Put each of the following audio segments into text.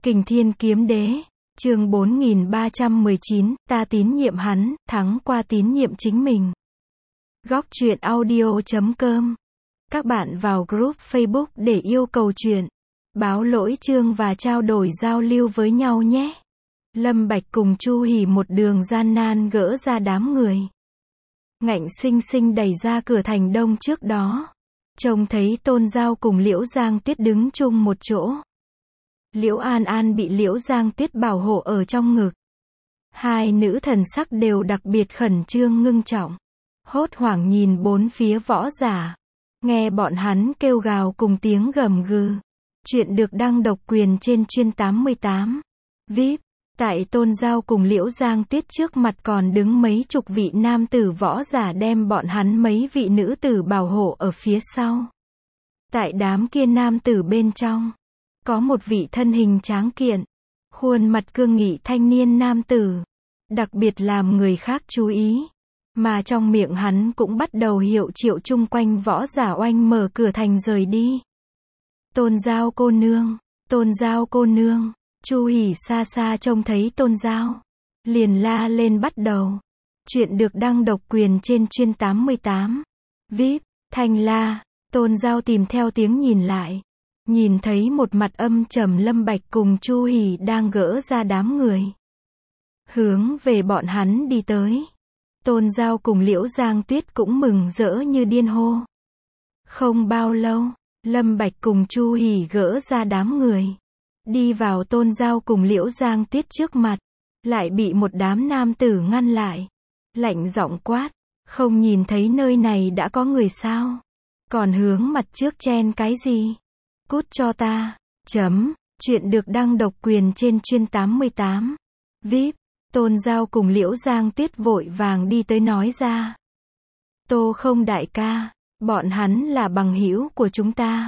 Kình Thiên Kiếm Đế, chương 4319, ta tín nhiệm hắn, thắng qua tín nhiệm chính mình. Góc truyện audio.com. Các bạn vào group Facebook để yêu cầu truyện, báo lỗi chương và trao đổi giao lưu với nhau nhé. Lâm Bạch cùng Chu Hỉ một đường gian nan gỡ ra đám người. Ngạnh sinh sinh đẩy ra cửa thành đông trước đó. Trông thấy Tôn Giao cùng Liễu Giang Tuyết đứng chung một chỗ. Liễu An An bị Liễu Giang Tuyết bảo hộ ở trong ngực. Hai nữ thần sắc đều đặc biệt khẩn trương ngưng trọng. Hốt hoảng nhìn bốn phía võ giả. Nghe bọn hắn kêu gào cùng tiếng gầm gừ. Chuyện được đăng độc quyền trên chuyên 88. VIP. Tại Tôn Giao cùng Liễu Giang Tuyết trước mặt còn đứng mấy chục vị nam tử võ giả đem bọn hắn mấy vị nữ tử bảo hộ ở phía sau. Tại đám kia nam tử bên trong, có một vị thân hình tráng kiện, khuôn mặt cương nghị thanh niên nam tử, đặc biệt làm người khác chú ý, mà trong miệng hắn cũng bắt đầu hiệu triệu chung quanh võ giả oanh mở cửa thành rời đi. Tôn Giao cô nương, Tôn Giao cô nương. Chu Hỉ xa xa trông thấy Tôn Giao, liền la lên bắt đầu. Chuyện được đăng độc quyền trên chuyên 88. VIP, thanh la, Tôn Giao tìm theo tiếng nhìn lại. Nhìn thấy một mặt âm trầm Lâm Bạch cùng Chu Hỉ đang gỡ ra đám người. Hướng về bọn hắn đi tới. Tôn Giao cùng Liễu Giang Tuyết cũng mừng rỡ như điên hô. Không bao lâu, Lâm Bạch cùng Chu Hỉ gỡ ra đám người. Đi vào Tôn Giao cùng Liễu Giang Tuyết trước mặt, lại bị một đám nam tử ngăn lại. Lạnh giọng quát, không nhìn thấy nơi này đã có người sao? Còn hướng mặt trước chen cái gì? Cút cho ta. Chuyện được đăng độc quyền trên chuyên 88. VIP. Tôn Giao cùng Liễu Giang Tuyết vội vàng đi tới nói ra. Tô không đại ca, bọn hắn là bằng hữu của chúng ta.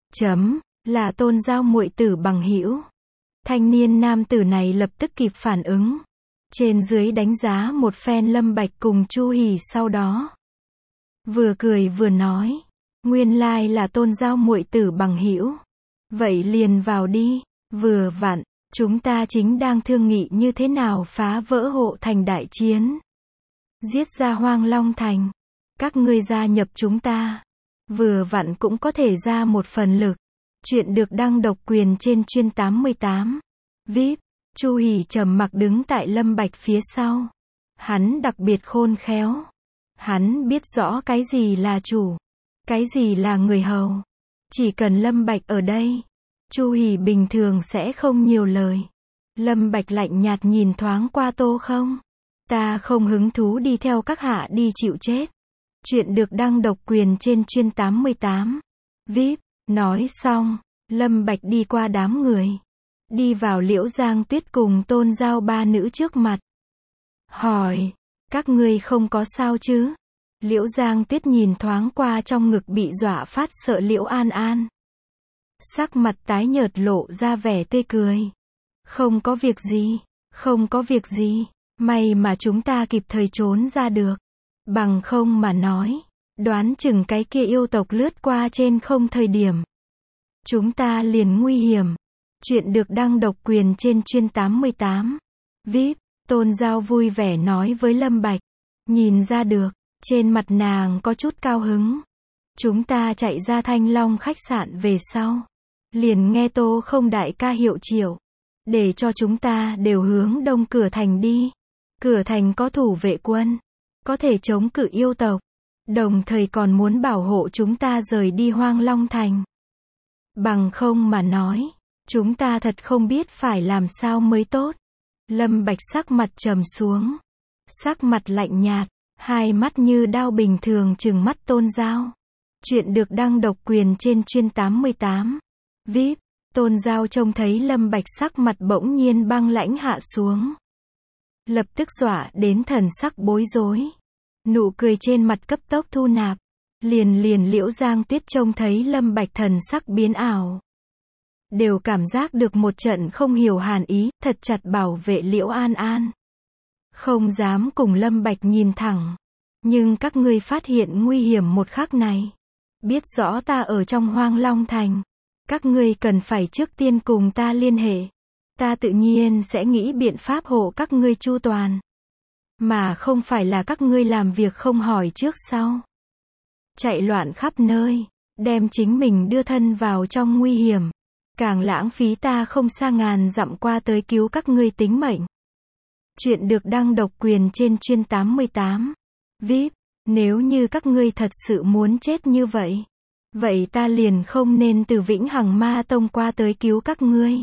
Là Tôn Giao muội tử bằng hữu. Thanh niên nam tử này lập tức kịp phản ứng. Trên dưới đánh giá một phen Lâm Bạch cùng Chu Hỉ sau đó. Vừa cười vừa nói. Nguyên lai là Tôn Giao muội tử bằng hữu. Vậy liền vào đi. Vừa vặn, chúng ta chính đang thương nghị như thế nào phá vỡ hộ thành đại chiến. Giết ra Hoang Long Thành. Các ngươi gia nhập chúng ta. Vừa vặn cũng có thể ra một phần lực. Chuyện được đăng độc quyền trên chuyên 88. VIP. Chu Hỉ trầm mặc đứng tại Lâm Bạch phía sau. Hắn đặc biệt khôn khéo. Hắn biết rõ cái gì là chủ, cái gì là người hầu. Chỉ cần Lâm Bạch ở đây, Chu Hỉ bình thường sẽ không nhiều lời. Lâm Bạch lạnh nhạt nhìn thoáng qua Tô không. Ta không hứng thú đi theo các hạ đi chịu chết. Chuyện được đăng độc quyền trên chuyên 88. VIP. Nói xong, Lâm Bạch đi qua đám người. Đi vào Liễu Giang Tuyết cùng Tôn Giao ba nữ trước mặt. Hỏi, các ngươi không có sao chứ? Liễu Giang Tuyết nhìn thoáng qua trong ngực bị dọa phát sợ Liễu An An. Sắc mặt tái nhợt lộ ra vẻ tươi cười. Không có việc gì, không có việc gì. May mà chúng ta kịp thời trốn ra được. Bằng không mà nói, đoán chừng cái kia yêu tộc lướt qua trên không thời điểm. Chúng ta liền nguy hiểm. Chuyện được đăng độc quyền trên chuyên 88. VIP. Tôn Giao vui vẻ nói với Lâm Bạch. Nhìn ra được, trên mặt nàng có chút cao hứng. Chúng ta chạy ra Thanh Long khách sạn về sau. Liền nghe Tô không đại ca hiệu triệu. Để cho chúng ta đều hướng đông cửa thành đi. Cửa thành có thủ vệ quân. Có thể chống cự yêu tộc. Đồng thời còn muốn bảo hộ chúng ta rời đi Hoang Long Thành. Bằng không mà nói, chúng ta thật không biết phải làm sao mới tốt. Lâm Bạch sắc mặt trầm xuống. Sắc mặt lạnh nhạt, hai mắt như đao bình thường trừng mắt Tôn Giao. Chuyện được đăng độc quyền trên chuyên 88. VIP. Tôn Giao trông thấy Lâm Bạch sắc mặt bỗng nhiên băng lãnh hạ xuống. Lập tức dọa đến thần sắc bối rối. Nụ cười trên mặt cấp tốc thu nạp. Liền Liễu Giang Tuyết trông thấy Lâm Bạch thần sắc biến ảo. Đều cảm giác được một trận không hiểu hàn ý, thật chặt bảo vệ Liễu An An. Không dám cùng Lâm Bạch nhìn thẳng. Nhưng các ngươi phát hiện nguy hiểm một khắc này. Biết rõ ta ở trong Hoang Long Thành. Các ngươi cần phải trước tiên cùng ta liên hệ. ta tự nhiên sẽ nghĩ biện pháp hộ các ngươi chu toàn. Mà không phải là các ngươi làm việc không hỏi trước sau. Chạy loạn khắp nơi, đem chính mình đưa thân vào trong nguy hiểm. Càng lãng phí ta không xa ngàn dặm qua tới cứu các ngươi tính mệnh. Chuyện được đăng độc quyền trên chuyên 88. VIP, nếu như các ngươi thật sự muốn chết như vậy, vậy ta liền không nên từ Vĩnh Hằng Ma Tông qua tới cứu các ngươi.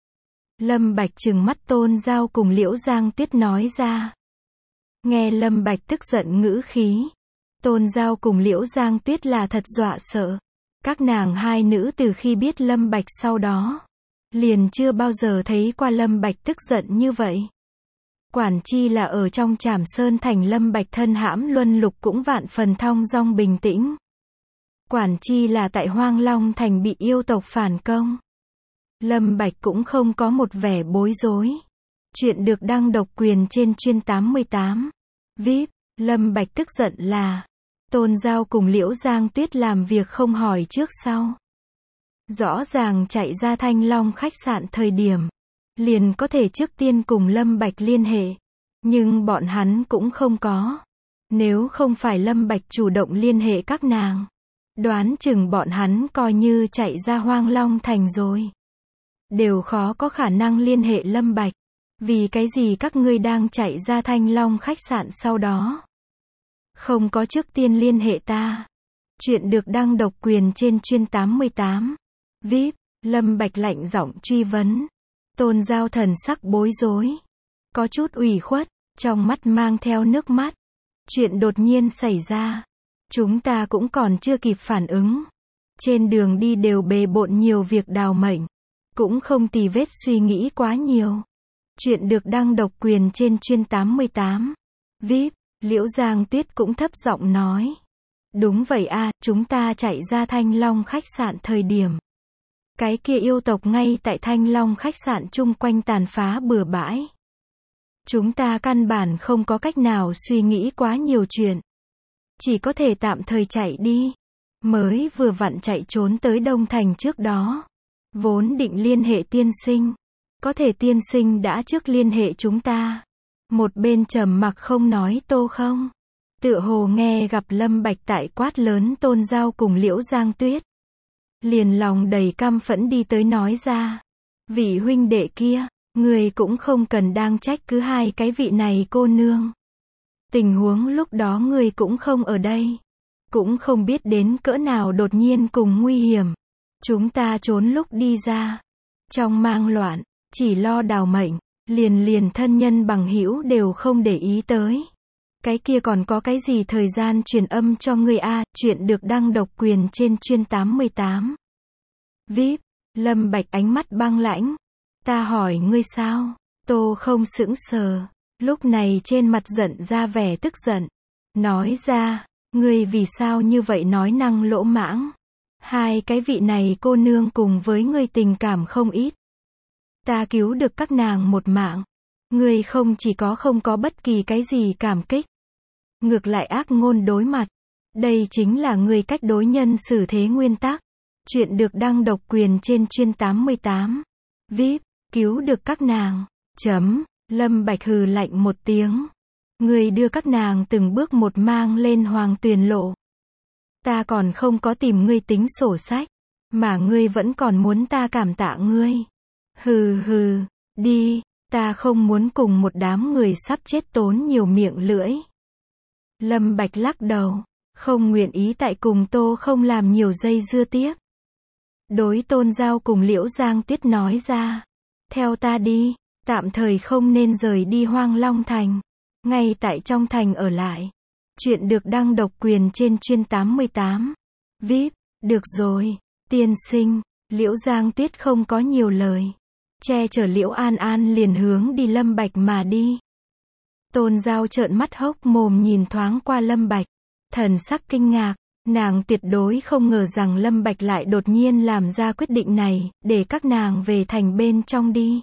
Lâm Bạch trừng mắt Tôn Giao cùng Liễu Giang Tuyết nói ra. Nghe Lâm Bạch tức giận ngữ khí, Tôn Giao cùng Liễu Giang Tuyết là thật dọa sợ. Các nàng hai nữ từ khi biết Lâm Bạch sau đó, liền chưa bao giờ thấy qua Lâm Bạch tức giận như vậy. Quản chi là ở trong Trảm Sơn Thành Lâm Bạch thân hãm luân lục cũng vạn phần thong dong bình tĩnh. Quản chi là tại Hoang Long Thành bị yêu tộc phản công. Lâm Bạch cũng không có một vẻ bối rối. Chuyện được đăng độc quyền trên chuyên 88. VIP, Lâm Bạch tức giận là Tôn Giao cùng Liễu Giang Tuyết làm việc không hỏi trước sau. Rõ ràng chạy ra Thanh Long khách sạn thời điểm, liền có thể trước tiên cùng Lâm Bạch liên hệ. Nhưng bọn hắn cũng không có. Nếu không phải Lâm Bạch chủ động liên hệ các nàng, đoán chừng bọn hắn coi như chạy ra Hoang Long Thành rồi. Đều khó có khả năng liên hệ Lâm Bạch. Vì cái gì các ngươi đang chạy ra Thanh Long khách sạn sau đó không có trước tiên liên hệ ta? Chuyện được đăng độc quyền trên chuyên 88. VIP, Lâm Bạch lạnh giọng truy vấn. Tôn Giao thần sắc bối rối, có chút ủy khuất, trong mắt mang theo nước mắt. Chuyện đột nhiên xảy ra, chúng ta cũng còn chưa kịp phản ứng. Trên đường đi đều bề bộn nhiều việc đào mệnh, cũng không tì vết suy nghĩ quá nhiều. Chuyện được đăng độc quyền trên chuyên 88. VIP, Liễu Giang Tuyết cũng thấp giọng nói. Đúng vậy a, chúng ta chạy ra Thanh Long khách sạn thời điểm, cái kia yêu tộc ngay tại Thanh Long khách sạn chung quanh tàn phá bừa bãi. Chúng ta căn bản không có cách nào suy nghĩ quá nhiều chuyện. Chỉ có thể tạm thời chạy đi. Mới vừa vặn chạy trốn tới Đông Thành trước đó. Vốn định liên hệ tiên sinh. Có thể tiên sinh đã trước liên hệ chúng ta. Một bên trầm mặc không nói Tô Không. Tựa hồ nghe gặp Lâm Bạch tại quát lớn Tôn Giao cùng Liễu Giang Tuyết. Liền lòng đầy căm phẫn đi tới nói ra. Vị huynh đệ kia, người cũng không cần đang trách cứ hai cái vị này cô nương. Tình huống lúc đó người cũng không ở đây. Cũng không biết đến cỡ nào đột nhiên cùng nguy hiểm. Chúng ta trốn lúc đi ra. Trong mang loạn, chỉ lo đào mệnh, liền thân nhân bằng hữu đều không để ý tới. Cái kia còn có cái gì thời gian truyền âm cho ngươi a? Chuyện được đăng độc quyền trên chuyên 88. VIP, Lâm Bạch ánh mắt băng lãnh. Ta hỏi ngươi sao? Tô Không sững sờ, lúc này trên mặt giận ra vẻ tức giận. Nói ra, ngươi vì sao như vậy nói năng lỗ mãng? Hai cái vị này cô nương cùng với ngươi tình cảm không ít. Ta cứu được các nàng một mạng. Ngươi không chỉ không có bất kỳ cái gì cảm kích. Ngược lại ác ngôn đối mặt. Đây chính là ngươi cách đối nhân xử thế nguyên tắc. Chuyện được đăng độc quyền trên chuyên 88. VIP, cứu được các nàng. Lâm Bạch hừ lạnh một tiếng. Ngươi đưa các nàng từng bước một mang lên Hoàng Tuyền lộ. Ta còn không có tìm ngươi tính sổ sách. Mà ngươi vẫn còn muốn ta cảm tạ ngươi. Hừ, đi, ta không muốn cùng một đám người sắp chết tốn nhiều miệng lưỡi. Lâm Bạch lắc đầu, không nguyện ý tại cùng Tô Không làm nhiều dây dưa tiếp. Đối Tôn Giao cùng Liễu Giang Tuyết nói ra. Theo ta đi, tạm thời không nên rời đi Hoang Long Thành. Ngay tại trong thành ở lại. Chuyện được đăng độc quyền trên chuyên 88. VIP, được rồi, tiên sinh. Liễu Giang Tuyết không có nhiều lời. Che chở Liễu An An liền hướng đi Lâm Bạch mà đi. Tôn Giao trợn mắt hốc mồm nhìn thoáng qua Lâm Bạch. Thần sắc kinh ngạc, nàng tuyệt đối không ngờ rằng Lâm Bạch lại đột nhiên làm ra quyết định này, để các nàng về thành bên trong đi.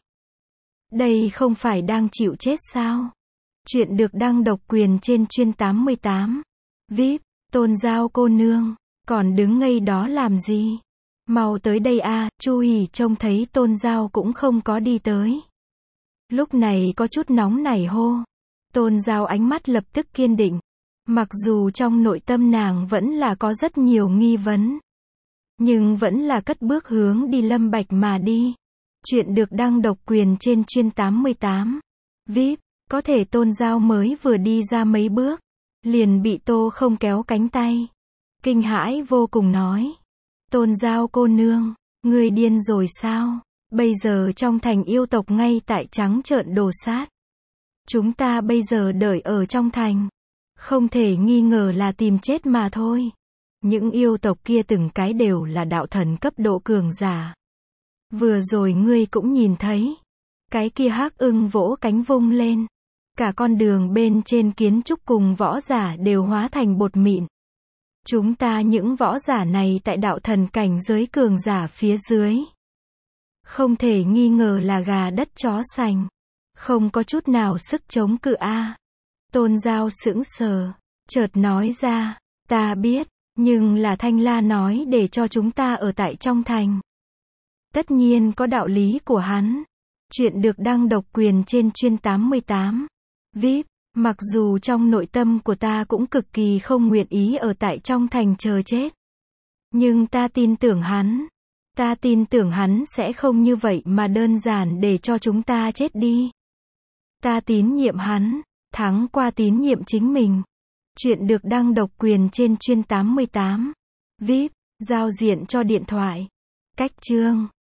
Đây không phải đang chịu chết sao? Chuyện được đăng độc quyền trên chuyên 88. VIP, Tôn Giao cô nương, còn đứng ngây đó làm gì? Mau tới đây a. Chu Hỉ trông thấy Tôn Giao cũng không có đi tới. Lúc này có chút nóng nảy hô. Tôn Giao ánh mắt lập tức kiên định. Mặc dù trong nội tâm nàng vẫn là có rất nhiều nghi vấn. Nhưng vẫn là cất bước hướng đi Lâm Bạch mà đi. Chuyện được đăng độc quyền trên chuyên 88. VIP, có thể Tôn Giao mới vừa đi ra mấy bước. Liền bị Tô Không kéo cánh tay. Kinh hãi vô cùng nói. Tôn Giao cô nương, người điên rồi sao? Bây giờ trong thành yêu tộc ngay tại trắng trợn đồ sát. Chúng ta bây giờ đợi ở trong thành. Không thể nghi ngờ là tìm chết mà thôi. Những yêu tộc kia từng cái đều là đạo thần cấp độ cường giả. Vừa rồi ngươi cũng nhìn thấy. Cái kia hắc ưng vỗ cánh vung lên. Cả con đường bên trên kiến trúc cùng võ giả đều hóa thành bột mịn. Chúng ta những võ giả này tại đạo thần cảnh giới cường giả phía dưới. Không thể nghi ngờ là gà đất chó sành. Không có chút nào sức chống cự a. Tôn Giao sững sờ. Chợt nói ra. Ta biết. Nhưng là Thanh La nói để cho chúng ta ở tại trong thành. Tất nhiên có đạo lý của hắn. Chuyện được đăng độc quyền trên chuyên 88. VIP, mặc dù trong nội tâm của ta cũng cực kỳ không nguyện ý ở tại trong thành chờ chết. Nhưng ta tin tưởng hắn. Ta tin tưởng hắn sẽ không như vậy mà đơn giản để cho chúng ta chết đi. Ta tín nhiệm hắn, thắng qua tín nhiệm chính mình. Chuyện được đăng độc quyền trên chuyên 88. VIP, giao diện cho điện thoại. Cách chương.